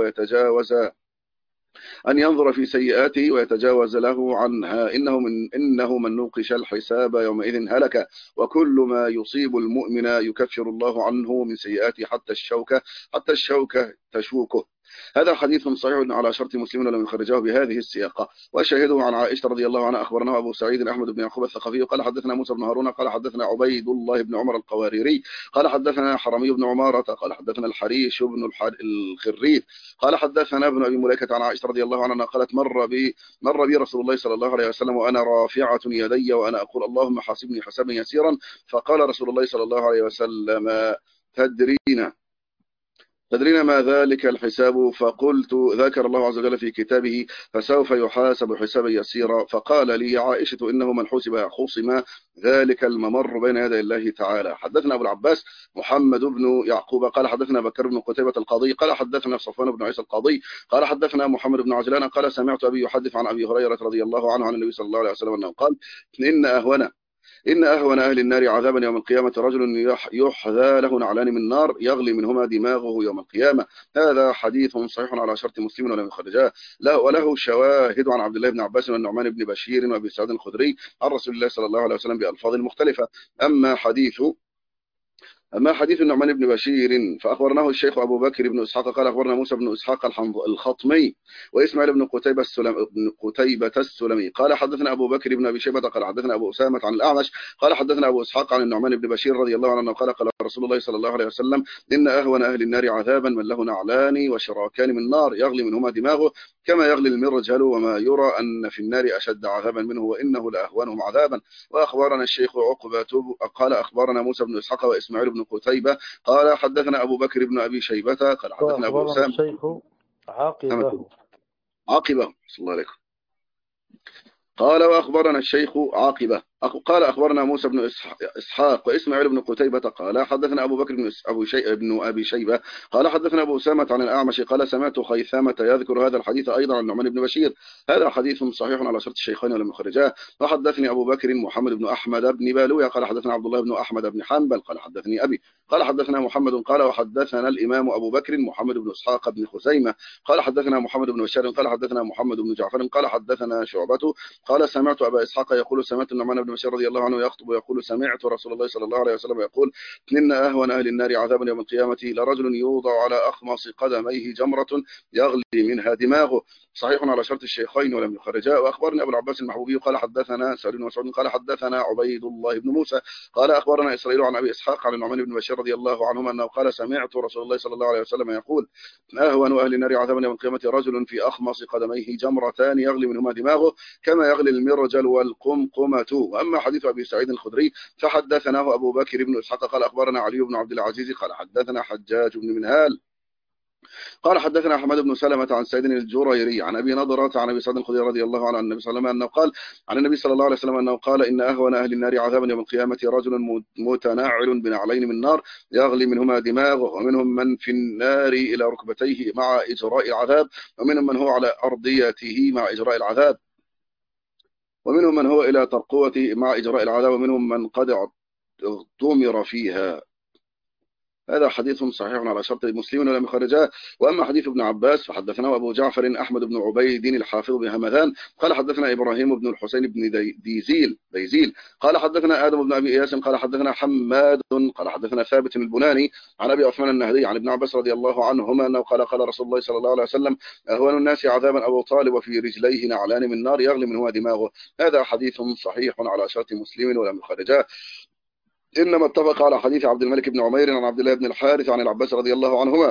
ويتجاوز له عنها إنه من نوقش الحساب يومئذ هلك وكل ما يصيب المؤمن يكفر الله عنه من سيئاته حتى الشوكة تشوكه. هذا حديث صحيح على شرط مسلم ولم يخرجه بهذه السياقة. وشاهده عن عائشة رضي الله عنها أخبرنا أبو سعيد أحمد بن يعقوب الثقفي قال حدثنا موسى بن هارون قال حدثنا عبيد الله بن عمر القواريري قال حدثنا حرمي بن عمارة قال حدثنا الحريش بن الخريف قال حدثنا ابن أبي مليكة عن عائشة رضي الله عنها قالت مر بي رسول الله صلى الله عليه وسلم وأنا رافعة يدي وأنا أقول اللهم حاسبني حسابا يسيرا. فقال رسول الله صلى الله عليه وسلم تدرين ما ذلك الحساب؟ فقلت ذكر الله عز وجل في كتابه فسوف يحاسب حسابا يسيرا. فقال لي عائشة إنه من حسب خصم ذلك الممر بين يدي الله تعالى. حدثنا أبو العباس محمد بن يعقوب قال حدثنا بكر بن قتيبة القاضي قال حدثنا صفوان بن عيسى القاضي قال حدثنا محمد بن عجلان قال سمعت أبي يحدث عن أبي هريرة رضي الله عنه عن النبي صلى الله عليه وسلم أنه قال إن أهون أهل النار عذابا يوم القيامة رجل يحذى له نعلان من نار يغلي منهما دماغه يوم القيامة. هذا حديث صحيح على شرط مسلم ولم يخرجاه. وله شواهد عن عبد الله بن عباس والنعمان بن بشير وأبي سعيد الخدري عن رسول الله صلى الله عليه وسلم بألفاظ مختلفة. أما حديث النعمان بن بشير فأخبرناه الشيخ أبو بكر بن إسحاق قال أخبرنا موسى بن إسحاق الخطمي وإسماعيل بن قتيبة السلمي قال حدثنا أبو بكر بن أبي شيبة قال حدثنا أبو أسامة عن الأعمش قال حدثنا أبو إسحاق عن النعمان بن بشير رضي الله عنه قال رسول الله صلى الله عليه وسلم إن أهون أهل النار عذابا من له نعلان وشراكان من نار يغلي منهما دماغه كما يغلي المرجل وما يرى أن في النار أشد عذابا منه وإنه لأهونهم عذابا. وأخبرنا الشيخ عقبة قال أخبرنا موسى بن إسحاق وإسماعيل بن قتيبة قال حدثنا أبو بكر بن أبي شيبة قال حدثنا أبو أسامة الشيخ عاقبة صلى الله عليكم قال وأخبرنا الشيخ عاقبة قال أخبرنا موسى بن إسحاق وإسماعيل بن قتيبة قال حدثنا أبو بكر بن أبي شيبة قال حدثنا أبو أسامة عن الأعمش قال سمعت خيثامة يذكر هذا الحديث أيضا عن النعمان بن بشير. هذا حديث صحيح على شرط الشيخين ولم يخرجاه. وحدثني أبو بكر محمد بن أحمد بن بالوية قال حدثنا عبد الله بن أحمد بن حنبل قال حدثني أبي قال حدثنا محمد قال وحدثنا الإمام أبو بكر محمد بن إسحاق بن خزيمة قال حدثنا محمد بن بشار قال حدثنا محمد بن جعفر قال حدثنا شعبة قال سمعت أبا إسحاق يقول سمعت النعمان بن بشير رضي الله عنه يخطب ويقول سمعت رسول الله صلى الله عليه وسلم يقول إن أهون أهل النار عذابا يوم القيامة لرجل يوضع على أخمص قدميه جمرة يغلي منها دماغه. صحيح على شرط الشيخين ولم يخرجاه. وأخبرني أبو العباس المحبوبي قال حدثنا سعيد بن مسعود قال حدثنا عبيد الله بن موسى قال أخبرنا إسرائيل عن أبي إسحاق عن النعمان بن بشير رضي الله عنهما أنه قال سمعت رسول الله صلى الله عليه وسلم يقول أهون أهل النار عذابا يوم القيامة رجل في أخمص قدميه جمرتان يغلي منهما دماغه كما يغلي المرجل والقمقمة وأما حديث أبي سعيد الخدري فحدثناه أبو بكر بن إسحاق قال أخبرنا علي بن عبد العزيز قال حدثنا حجاج بن منهال قال حدثنا أحمد بن سلمة عن سيد الجريري عن أبي نضرة عن أبي سعيد الخدري رضي الله عنه عن النبي صلى الله عليه وسلم أنه قال عن النبي صلى الله عليه وسلم أنه قال إن أهون أهل النار عذابا يوم القيامة رجل متناعل بنعلين من نار يغلي منهما دماغه ومنهم من في النار إلى ركبتيه مع إجراء العذاب ومنهم من هو على أرضيته مع إجراء العذاب ومنهم من هو إلى ترقوته مع إجراء العذاب ومنهم من قد اغتمر فيها. هذا حديث صحيح على شرط مسلم ولم يخرجاه. وأما حديث ابن عباس فحدثنا أبو جعفر أحمد بن عبيد الحافظ بهمذان قال حدثنا إبراهيم بن الحسين بن ديزيل قال حدثنا آدم بن أبي إياس قال حدثنا حماد قال حدثنا ثابت البناني عن أبي عثمان النهدي عن ابن عباس رضي الله عنهما أنه قال رسول الله صلى الله عليه وسلم أهون الناس عذابا أبو طالب وفي رجليه نعلان من نار يغلي منهما دماغه. هذا حديث صحيح على شرط مسلم ولم يخرجاه. إنما اتفق على حديث عبد الملك بن عمير عن عبد الله بن الحارث عن العباس رضي الله عنهما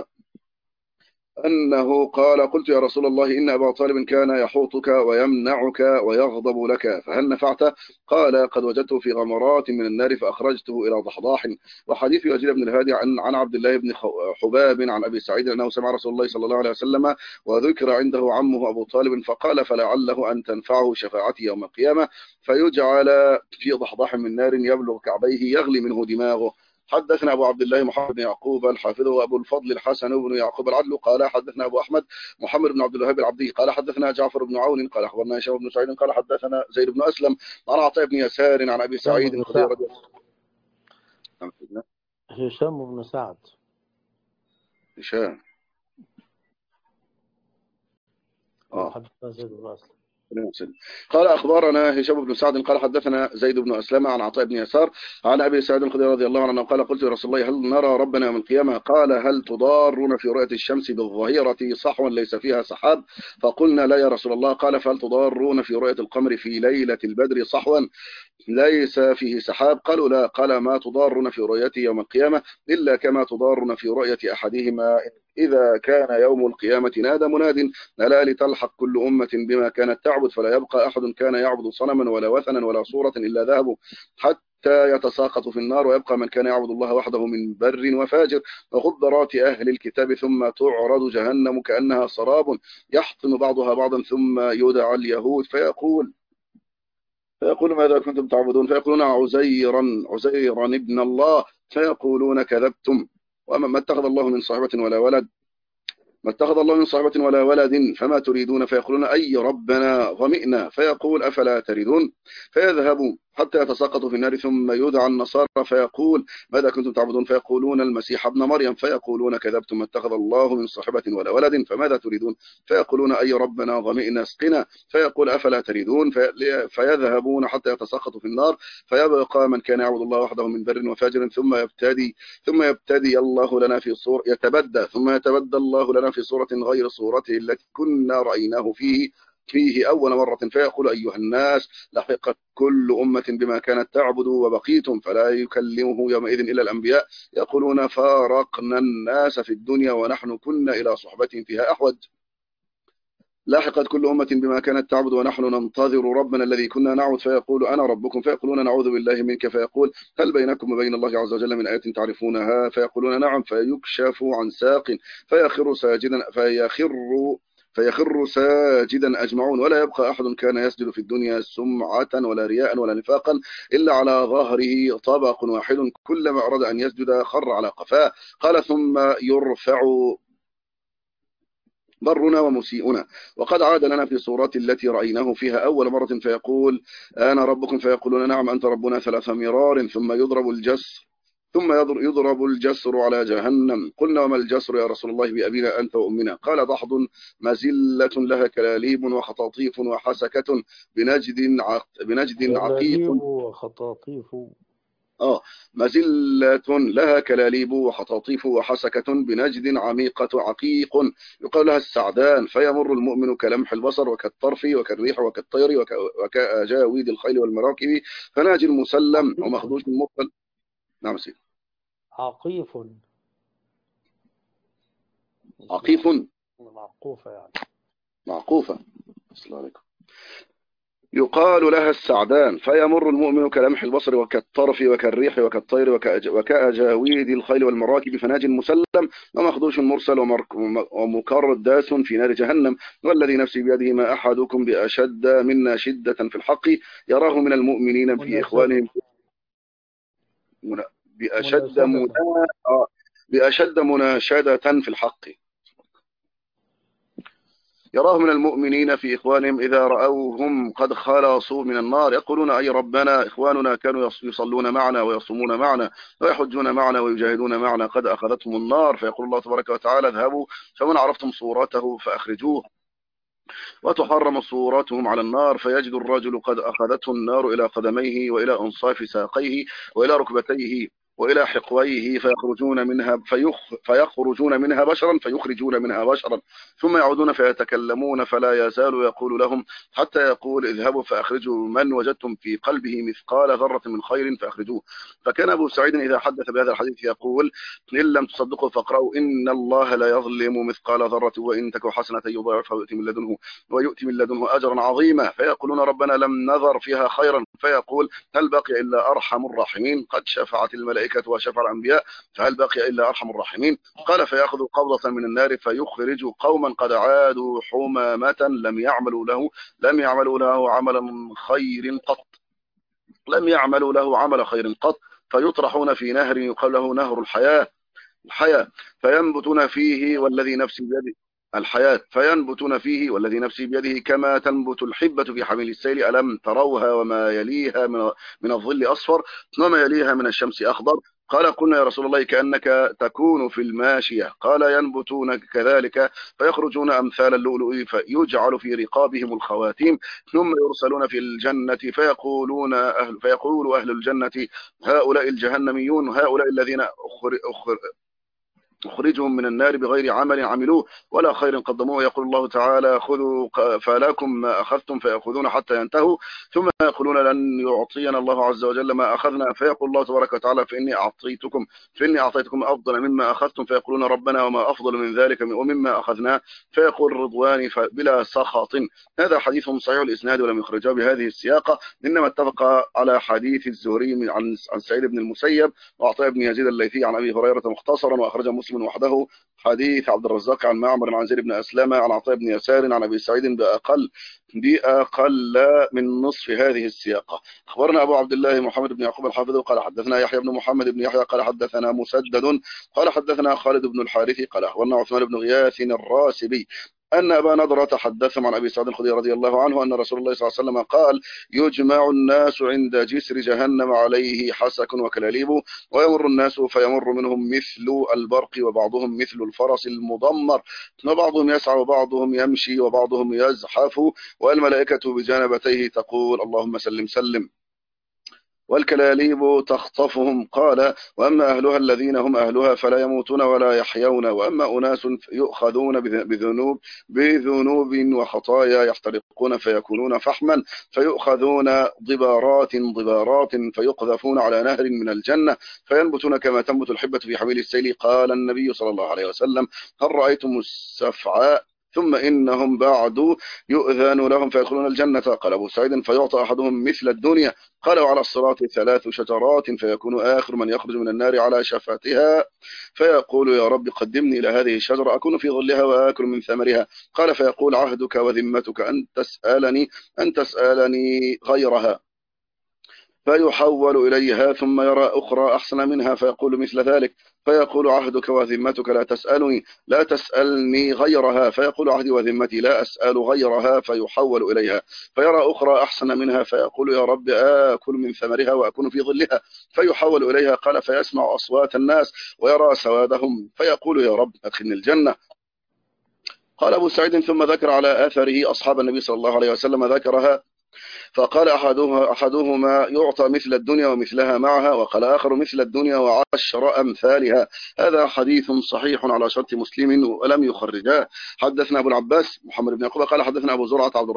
أنه قال قلت يا رسول الله إن أبا طالب كان يحوطك ويمنعك ويغضب لك فهل نفعته؟ قال قد وجدته في غمرات من النار فأخرجته إلى ضحضاح. وحديث يزيد بن الهادي عن عبد الله بن حباب عن أبي سعيد أنه سمع رسول الله صلى الله عليه وسلم وذكر عنده عمه أبو طالب فقال فلعله أن تنفعه شفاعتي يوم القيامة فيجعل في ضحضاح من نار يبلغ كعبيه يغلي منه دماغه. حدثنا أبو عبد الله محمد بن يعقوب الحافظ وأبو الفضل الحسن بن يعقوب العدل قال حدثنا أبو أحمد محمد بن عبد الوهاب العبدي قال حدثنا جعفر بن عون قال أخبرنا هشام بن سعيد قال حدثنا زيد بن أسلم عن عطاء بن يسار عن أبي سعيد الخدري رضي الله عنه. هشام بن سعد هشام حدثنا زيد بن أسلم قال أخبرنا هشام بن سعد قال حدثنا زيد بن أسلم عن عطاء بن يسار عن أبي سعيد الخدري رضي الله عنه قال قلت يا رسول الله هل نرى ربنا يوم القيامة؟ قال هل تضارون في رؤية الشمس بالظهيرة صحوا ليس فيها سحاب؟ فقلنا لا يا رسول الله. قال فهل تضارون في رؤية القمر في ليلة البدر صحوا ليس فيه سحاب؟ قالوا لا. قال ما تضارون في رؤيته يوم القيامة إلا كما تضارون في رؤية أحدهما إذا كان يوم القيامة نادى مناد ألا لتلحق كل أمة بما كانت تعبد فلا يبقى أحد كان يعبد صنما ولا وثنا ولا صورة إلا ذهبوا حتى يتساقط في النار ويبقى من كان يعبد الله وحده من بر وفاجر وخضرات أهل الكتاب ثم تعرض جهنم كأنها سراب يحطم بعضها بعضا ثم يدعى اليهود فيقول ماذا كنتم تعبدون؟ فيقولون عزيرا ابن الله فيقولون كذبتم. وأما ما اتخذ الله من صاحبة ولا ولد فما تريدون؟ فيقولون أي ربنا ظمئنا. فيقول أفلا تريدون؟ فيذهبوا حتى يتساقطوا في النار ثم يدعى النصارى فيقول ماذا كنتم تعبدون؟ فيقولون المسيح ابن مريم. فيقولون كذبتم ما اتخذ الله من صاحبة ولا ولد فماذا تريدون؟ فيقولون أي ربنا ظمئنا اسقنا. فيقول أفلا تريدون؟ فيذهبون حتى يتساقطوا في النار فيبقى من كان يعبد الله وحده من بر وفاجر ثم يبتدي الله لنا في صورة يتبدى الله لنا في صورة غير صورته التي كنا رأيناه فيه أول مرة. فيقول أيها الناس لحقت كل أمة بما كانت تعبد وبقيتم فلا يكلمه يومئذ إلا الأنبياء يقولون فارقنا الناس في الدنيا ونحن كنا إلى صحبتهم فيها أحوج. لاحقت كل أمة بما كانت تعبد ونحن ننتظر ربنا الذي كنا نعبد فيقول أنا ربكم. فيقولون نعوذ بالله منك. فيقول هل بينكم وبين الله عز وجل من آية تعرفونها؟ فيقولون نعم. فيكشف عن ساق فيخر ساجدا أجمعون ولا يبقى أحد كان يسجد في الدنيا سمعة ولا رياء ولا نفاقا إلا على ظهره طبق واحد كلما أراد أن يسجد خر على قفاه. قال ثم يرفع برنا ومسيئنا وقد عاد لنا في صورات التي رأيناه فيها أول مرة فيقول أنا ربكم. فيقولون نعم أنت ربنا 3 مرار. ثم يضرب الجسر على جهنم. قلنا وما الجسر يا رسول الله؟ بأبينا أنت وأمنا. قال ضحض مزلة لها كلاليب وخطاطيف وحسكة بنجد عقيق مزلة لها كلاليب وخطاطيف وحسكة بنجد عقيق يقال لها السعدان. فيمر المؤمن كلمح البصر وكالطرف وكالريح وكالطير وكأجاويد الخيل والمراكب فناجي المسلم ومخدوش المقبل. نعم سيدي. عقيف عقيف معقوفة يعني معقوفة. السلام عليكم. يقال لها السعدان، فيمر المؤمن كلمح البصر وكالطرف وكالريح وكالطير وكأجاويد الخيل والمراكب فناج مسلم ومخدوش مرسل ومكر داس في نار جهنم. والذي نفسي بيده ما أحدكم بأشد منا شدة في الحق يراه من المؤمنين في إخوانهم بأشد مناشدة في الحق يراه من المؤمنين في إخوانهم إذا رأوهم قد خلصوا من النار يقولون أي ربنا إخواننا كانوا يصلون معنا ويصومون معنا ويحجون معنا ويجاهدون معنا قد أخذتهم النار. فيقول الله تبارك وتعالى اذهبوا فمن عرفتم صورته فأخرجوه وتحرم صورتهم على النار. فيجد الرجل قد أخذته النار إلى قدميه وإلى أنصاف ساقيه وإلى ركبتيه وإلى حقويه فيخرجون منها بشرا فيخرجون منها بشرا ثم يعودون فيتكلمون فلا يزال يقول لهم حتى يقول اذهبوا فأخرجوا من وجدتم في قلبه مثقال ذرة من خير فأخرجوه. فكان أبو سعيد إذا حدث بهذا الحديث يقول إن لم تصدقوا فاقرأوا إن الله لا يظلم مثقال ذرة وإن تك حسنة يضاعفها ويؤتي من لدنه أجرا عظيما. فيقولون ربنا لم نذر فيها خيرا فيقول هل بقي إلا أرحم الراحمين قد شفعت الملائكة وشفع الأنبياء فهل بقي إلا أرحم الراحمين. قال فيأخذ قبضة من النار فيخرج قوما قد عادوا حمامة لم يعملوا له عملا خير قط فيطرحون في نهر يقال له نهر الحياة فينبتون فيه والذي نفسي بيده والذي نفسي بيده كما تنبت الحبة في حميل السيل ألم تروها وما يليها من الظل أصفر وما يليها من الشمس أخضر. قال قلنا يا رسول الله كأنك تكون في الماشية. قال ينبتون كذلك فيخرجون أمثال اللؤلؤ فيجعل في رقابهم الخواتيم ثم يرسلون في الجنة فيقول أهل الجنة هؤلاء الجهنميون هؤلاء الذين أخرجهم من النار بغير عمل عملوه ولا خير قدموه. يقول الله تعالى خذوا فلكم ما أخذتم فيأخذون حتى ينتهوا ثم يقولون لن يعطينا الله عز وجل ما أخذنا. فيقول الله تبارك وتعالى فإني أعطيتكم أفضل مما أخذتم. فيقولون ربنا وما أفضل من ذلك ومما أخذنا فيقول رضواني بلا سخط. هذا حديث صحيح الإسناد ولم يخرجه بهذه السياقة إنما اتفق على حديث الزهري عن سعيد بن المسيب وعطاء بن يزيد الليثي عن أبي هريرة مختصرا وأخرج مسلم وحده حديث عبد الرزاق عن معمر عن زيد بن أسلم عن عطاء بن يسار عن أبي سعيد بأقل من نصف هذه السياقة. أخبرنا أبو عبد الله محمد بن يعقوب الحافظ قال حدثنا يحيى بن محمد بن يحيى قال حدثنا مسدد قال حدثنا خالد بن الحارث قال أخبرنا عثمان بن غياث الراسبي أن أبا نضرة حدثهم عن أبي سعيد الخدري رضي الله عنه أن رسول الله صلى الله عليه وسلم قال يجمع الناس عند جسر جهنم عليه حسك وكلاليب ويمر الناس فيمر منهم مثل البرق وبعضهم مثل الفرس المضمر وبعضهم يسعى وبعضهم يمشي وبعضهم يزحف والملائكة بجانبتيه تقول اللهم سلم سلم والكلاليب تخطفهم. قال وأما أهلها الذين هم أهلها فلا يموتون ولا يحيون وأما أناس يؤخذون بذنوب وخطايا يحترقون فيكونون فحما فيؤخذون ضبارات فيقذفون على نهر من الجنة فينبتون كما تنبت الحبة في حميل السيل. قال النبي صلى الله عليه وسلم هل رأيتم السفعاء ثم إنهم بعد يؤذن لهم فيدخلون الجنة. قال أبو سعيد فيعطى أحدهم مثل الدنيا. قال وعلى الصراط 3 شجرات فيكون آخر من يخرج من النار على شفتها فيقول يا رب قدمني إلى هذه الشجرة أكون في ظلها وآكل من ثمرها. قال فيقول عهدك وذمتك أن تسألني غيرها فيحول إليها ثم يرى أخرى أحسن منها فيقول مثل ذلك فيقول عهدك وذمتك لا تسألني غيرها فيقول عهدي وذمتي لا أسأل غيرها فيحول إليها فيرى أخرى أحسن منها فيقول يا رب آكل من ثمرها وأكون في ظلها فيحول إليها. قال فيسمع أصوات الناس ويرى سوادهم فيقول يا رب أدخلني الجنة. قال أبو سعيد ثم ذكر على أثره أصحاب النبي صلى الله عليه وسلم ذكرها فقال أحدهما يعطى مثل الدنيا ومثلها معها وقال آخر مثل الدنيا وعشر أمثالها. هذا حديث صحيح على شرط مسلم ولم يخرجاه. حدثنا أبو العباس محمد بن يعقوب قال حدثنا أبو زرعة عبد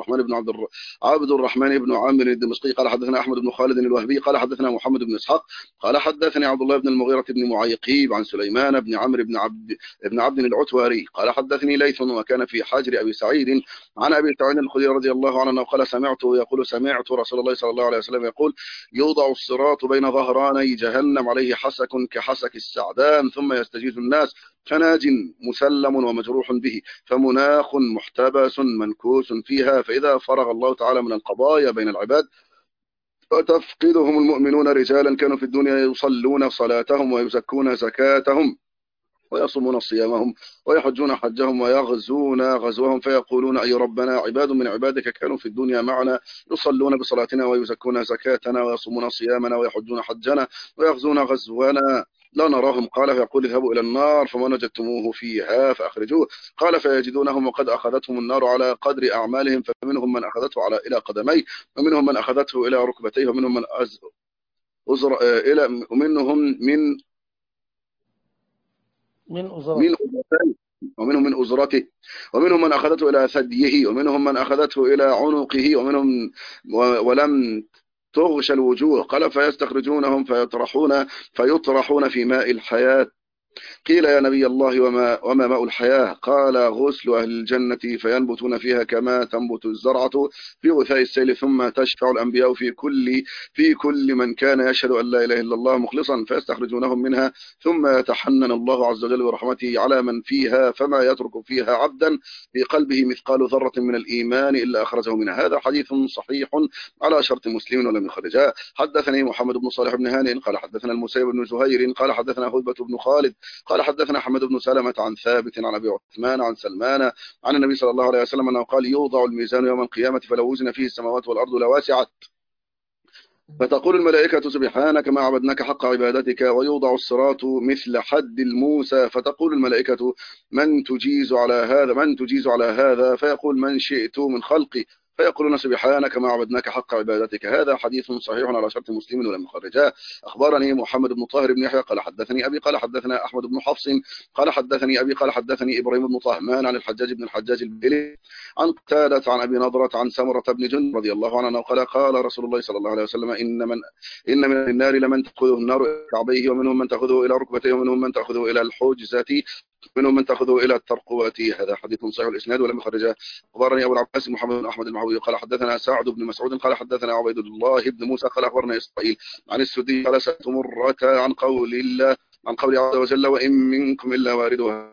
الرحمن بن عامر الدمشقي قال حدثنا أحمد بن خالد الوهبي قال حدثنا محمد بن إسحاق قال حدثني عبد الله بن المغيرة بن معيقيب عن سليمان بن عمرو بن عبد العتواري قال حدثني ليث وكان في حجر أبي سعيد عن أبي سعيد الخدري رضي الله عنه قال سمعته فيقول سمعت رسول الله صلى الله عليه وسلم يقول يوضع الصراط بين ظهراني جهنم عليه حسك كحسك السعدان ثم يستجيز الناس فناج مسلم ومجروح به فمناخ محتبس منكوس فيها، فإذا فرغ الله تعالى من القضايا بين العباد فتفقدهم المؤمنون رجالا كانوا في الدنيا يصلون صلاتهم ويزكون زكاتهم ويصومون صيامهم ويحجون حجهم ويغزون غزوهم، فيقولون أي ربنا عباد من عبادك كانوا في الدنيا معنا يصلون بصلاتنا ويزكون زكاتنا ويصومون صيامنا ويحجون حجنا ويغزون غزونا لا نراهم. قال فيقول اذهبوا إلى النار فمن وجدتموه فيها فأخرجوه. قال فيجدونهم وقد أخذتهم النار على قدر أعمالهم، فمنهم من أخذته إلى قدميه ومنهم من أخذته إلى ركبتيه ومنهم من ومنهم من من أزرته. أزرته ومنهم من أزرته ومنهم من أخذته إلى ثديه ومنهم من أخذته إلى عنقه ومنهم ولم تغش الوجوه. قال فيستخرجونهم فيطرحون في ماء الحياة. قيل يا نبي الله وما ماء الحياة؟ قال غسل أهل الجنة فينبتون فيها كما تنبت الزرعة في غثاء السيل، ثم تشفع الأنبياء في كل من كان يشهد أن لا إله إلا الله مخلصا فيستخرجونهم منها، ثم يتحنن الله عز وجل برحمته على من فيها فما يترك فيها عبدا في قلبه مثقال ذرة من الإيمان إلا أخرجه منها. هذا حديث صحيح على شرط مسلم ولم يخرجه. حدثني محمد بن صالح بن هانئ قال حدثنا المسيب بن زهير قال حدثنا هدبة بن خالد قال حدثنا حمد بن سلمة عن ثابت عن أبي عثمان عن سلمان عن النبي صلى الله عليه وسلم أنه قال يوضع الميزان يوم القيامة فلو وزن فيه السماوات والأرض لواسعت، فتقول الملائكة سبحانك ما عبدناك حق عبادتك، ويوضع الصراط مثل حد الموسى فتقول الملائكة من تجيز على هذا فيقول من شئت من خلقي فيقولون سبحانك ما عبدناك حق عبادتك. هذا حديث صحيح على شرط مسلم ولم يخرجاه. أخبرني محمد بن طاهر بن يحيى قال حدثني أبي قال حدثنا أحمد بن حفص قال حدثني أبي قال حدثني إبراهيم بن طهمان عن الحجاج بن الحجاج البهلي عن قتادة عن أبي نضرة عن سمرة بن جندب رضي الله عنه قال قال رسول الله صلى الله عليه وسلم إن من النار لمن تأخذه النار إلى كعبيه ومنهم من تأخذه إلى ركبتيه ومنهم من تأخذه إلى الحجزة منهم من تأخذه إلى الترقوة. هذا حديث صحيح الإسناد ولم يخرجه. أخبرني أبو العباس محمد بن أحمد المعوي قال حدثنا سعد بن مسعود قال حدثنا عبيد الله بن موسى قال أخبرنا إسرائيل عن السدي قال سألت مرة عن قول عز وجل وإن منكم إلا واردها،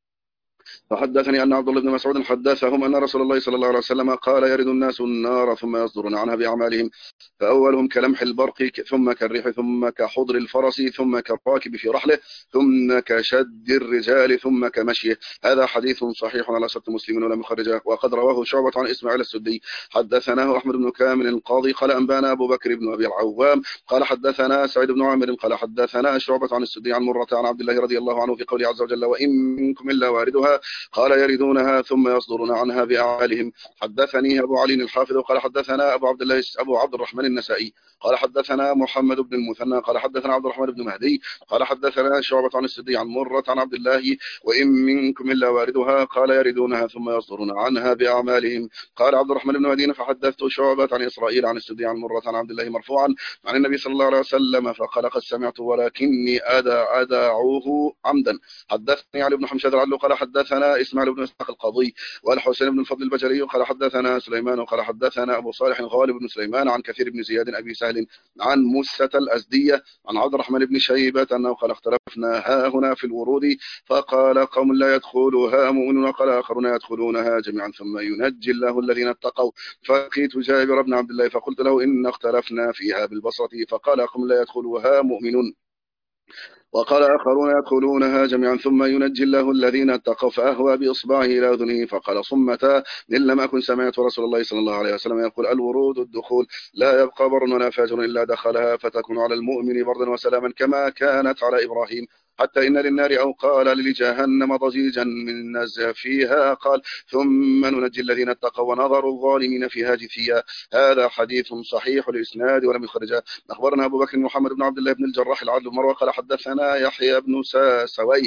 فحدثني أن عبد الله بن مسعود حدثهم أن رسول الله صلى الله عليه وسلم قال يرد الناس النار ثم يصدرون عنها بأعمالهم، فأولهم كلمح البرق ثم كالريح ثم كحضر الفرس ثم كالراكب في رحله ثم كشد الرجال ثم كمشيه. هذا حديث صحيح على شرط مسلم ولم يخرجه. وقد رواه شعبة عن إسماعيل السدي حدثناه أحمد بن كامل القاضي قال أنبانا أبو بكر بن أبي العوام قال حدثنا سعيد بن عامر قال حدثنا شعبة عن السدي عن مرة عن عبد الله رضي الله عنه في قوله عز وجل وإن منكم إلا واردها قال يردونها ثم يصدرون عنها بأعمالهم. حدثني أبو علي الحافظ قال حدثنا أبو عبد الرحمن النسائي قال حدثنا محمد بن المثنى قال حدثنا عبد الرحمن بن مهدي قال حدثنا شعبة عن السدي عن مرة عن عبد الله وإن منكم إلا واردها قال يردونها ثم يصدرون عنها بأعمالهم. قال عبد الرحمن بن مهدي فحدثت شعبة عن إسرائيل عن السدي عن مرة عن عبد الله مرفوعا عن النبي صلى الله عليه وسلم فقال قد سمعت ولكني أدعوه عمدا. حدثني علي بن حمشاد العدل قال حدثنا إسماعيل بن إسحاق القاضي والحسين بن الفضل البجلي قال حدثنا سليمان قال حدثنا أبو صالح غالب بن سليمان عن كثير بن زياد أبي سهل عن موسى الأزدية عن عبد الرحمن بن شيبة أنه قال اختلفنا ها هنا في الورود فقال قوم لا يدخلها مؤمنون قال آخرون يدخلونها جميعا ثم ينجي الله الذين اتقوا. فلقيت جابر بن عبد الله فقلت له إن اختلفنا فيها بالبصرة فقال قوم لا يدخلها مؤمنون وقال آخرون يدخلونها جميعا ثم ينجي الله الذين اتقوا. فأهوى بإصبعه إلى أذنه فقال صمتا إن لم أكن سمعت رسول الله صلى الله عليه وسلم يقول الورود الدخول لا يبقى بر ولا فاجر إلا دخلها فتكون على المؤمن بردا وسلاما كما كانت على إبراهيم حتى إن للنار أو قال لجهنم ضجيجا من نزع فيها قال ثم ننجي الذين اتقوا ونظر الظالمين فيها جثيا. هذا حديث صحيح الإسناد ولم يخرجه. أخبرنا أبو بكر محمد بن عبد الله بن الجراح العدل مروه قال حدثنا يحيى بن سويه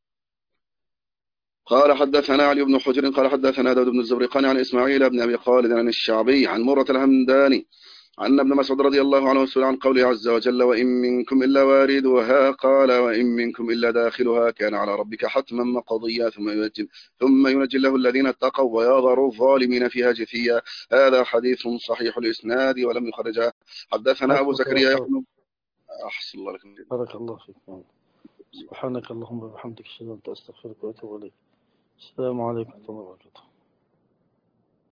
قال حدثنا علي بن حجر قال حدثنا داود بن الزبرقاني عن إسماعيل بن أبي خالد عن الشعبي عن مرة الهمداني عن ابن مسعود رضي الله عنه سئل عن قوله عز وجل وإن منكم إلا واردها قال وإن منكم إلا داخلها كان على ربك حتما مقضيا ثم ينجي الله الذين اتقوا ويذر الظالمين فيها جثيا. هذا حديث صحيح الإسناد ولم يخرجه. حدثنا أبو زكريا يحيى. أحسن الله لكم. بارك الله فيك. سبحانك اللهم وبحمدك أشهد أن لا إله إلا أنت أستغفرك وأتوب إليك. السلام عليكم ورحمة الله وبركاته.